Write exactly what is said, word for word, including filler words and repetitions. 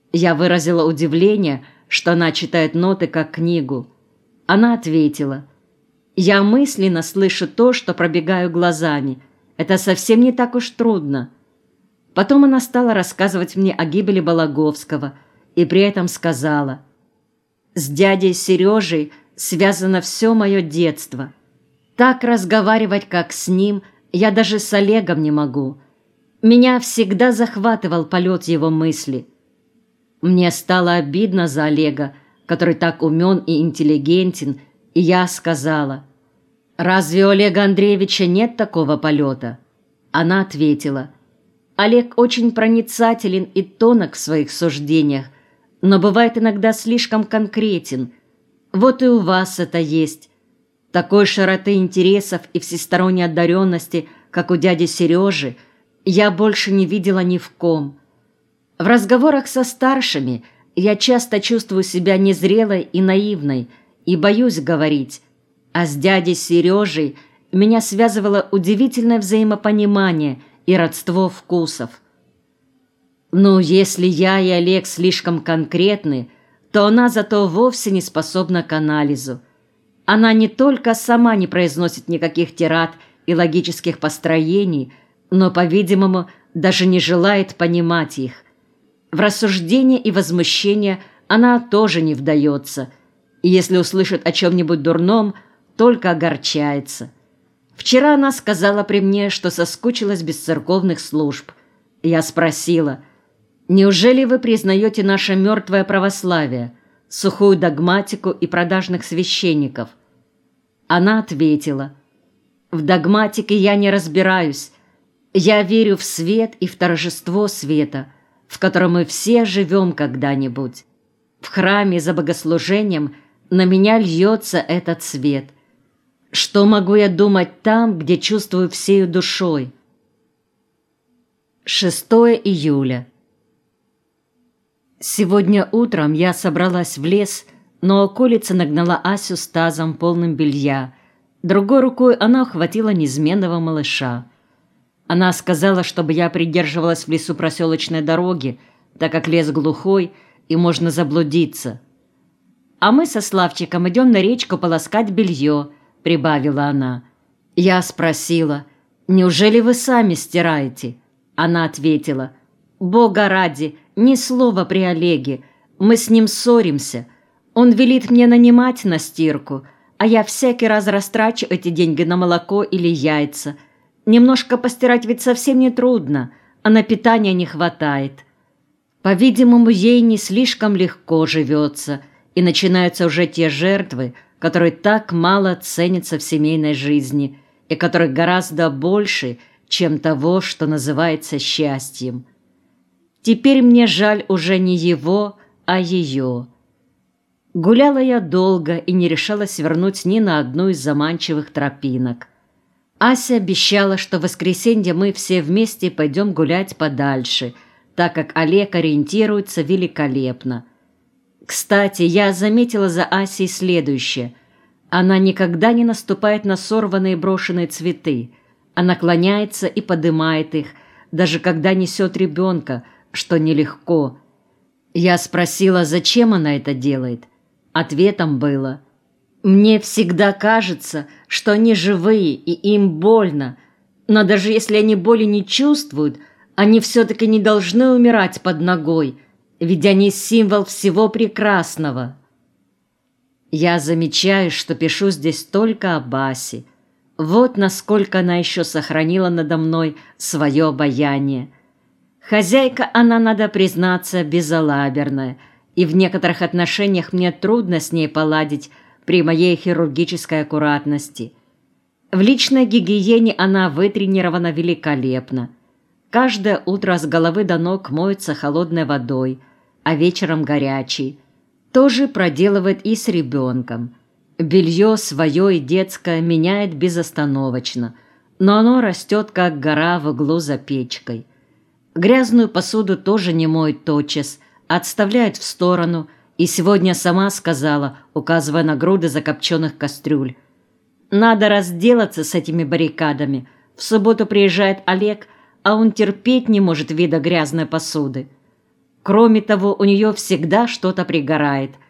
Я выразила удивление, что она читает ноты как книгу. Она ответила: «Я мысленно слышу то, что пробегаю глазами. Это совсем не так уж трудно». Потом она стала рассказывать мне о гибели Балаговского и при этом сказала: «С дядей Сережей связано все мое детство. Так разговаривать, как с ним, я даже с Олегом не могу. Меня всегда захватывал полет его мысли». Мне стало обидно за Олега, который так умен и интеллигентен, и я сказала: «Разве у Олега Андреевича нет такого полета?» Она ответила: «Олег очень проницателен и тонок в своих суждениях, но бывает иногда слишком конкретен. Вот и у вас это есть. Такой широты интересов и всесторонней одаренности, как у дяди Сережи, я больше не видела ни в ком. В разговорах со старшими я часто чувствую себя незрелой и наивной и боюсь говорить, а с дядей Сережей меня связывало удивительное взаимопонимание и родство вкусов. Ну, если я и Олег слишком конкретны, то она зато вовсе не способна к анализу. Она не только сама не произносит никаких тирад и логических построений, но, по-видимому, даже не желает понимать их. В рассуждение и возмущение она тоже не вдается, и если услышит о чем-нибудь дурном, только огорчается. Вчера она сказала при мне, что соскучилась без церковных служб. Я спросила: «Неужели вы признаете наше мертвое православие, сухую догматику и продажных священников?» Она ответила: «В догматике я не разбираюсь. Я верю в свет и в торжество света, в котором мы все живем когда-нибудь. В храме за богослужением на меня льется этот свет. Что могу я думать там, где чувствую всею душой?» шестого июля. Сегодня утром я собралась в лес, но околица нагнала Асю с тазом, полным белья. Другой рукой она ухватила неизменного малыша. Она сказала, чтобы я придерживалась в лесу проселочной дороги, так как лес глухой и можно заблудиться. «А мы со Славчиком идем на речку полоскать белье», — прибавила она. Я спросила: «Неужели вы сами стираете?» Она ответила: «Бога ради, ни слова при Олеге. Мы с ним ссоримся. Он велит мне нанимать на стирку, а я всякий раз растрачу эти деньги на молоко или яйца. Немножко постирать ведь совсем не трудно, а на питание не хватает». По-видимому, ей не слишком легко живется, и начинаются уже те жертвы, которые так мало ценятся в семейной жизни и которых гораздо больше, чем того, что называется счастьем. Теперь мне жаль уже не его, а ее. Гуляла я долго и не решалась свернуть ни на одну из заманчивых тропинок. Ася обещала, что в воскресенье мы все вместе пойдем гулять подальше, так как Олег ориентируется великолепно. Кстати, я заметила за Асей следующее. Она никогда не наступает на сорванные брошенные цветы, а наклоняется и подымает их, даже когда несет ребенка, что нелегко. Я спросила, зачем она это делает. Ответом было: «Мне всегда кажется, что они живые и им больно, но даже если они боли не чувствуют, они все-таки не должны умирать под ногой, ведь они символ всего прекрасного». Я замечаю, что пишу здесь только об Асе. Вот насколько она еще сохранила надо мной свое обаяние. Хозяйка она, надо признаться, безалаберная, и в некоторых отношениях мне трудно с ней поладить при моей хирургической аккуратности. В личной гигиене она вытренирована великолепно. Каждое утро с головы до ног моется холодной водой, а вечером горячей. То же проделывает и с ребенком. Белье свое и детское меняет безостановочно, но оно растет, как гора в углу за печкой. Грязную посуду тоже не моет тотчас, отставляет в сторону, и сегодня сама сказала, указывая на груды закопченных кастрюль: «Надо разделаться с этими баррикадами. В субботу приезжает Олег, а он терпеть не может вида грязной посуды». Кроме того, у нее всегда что-то пригорает.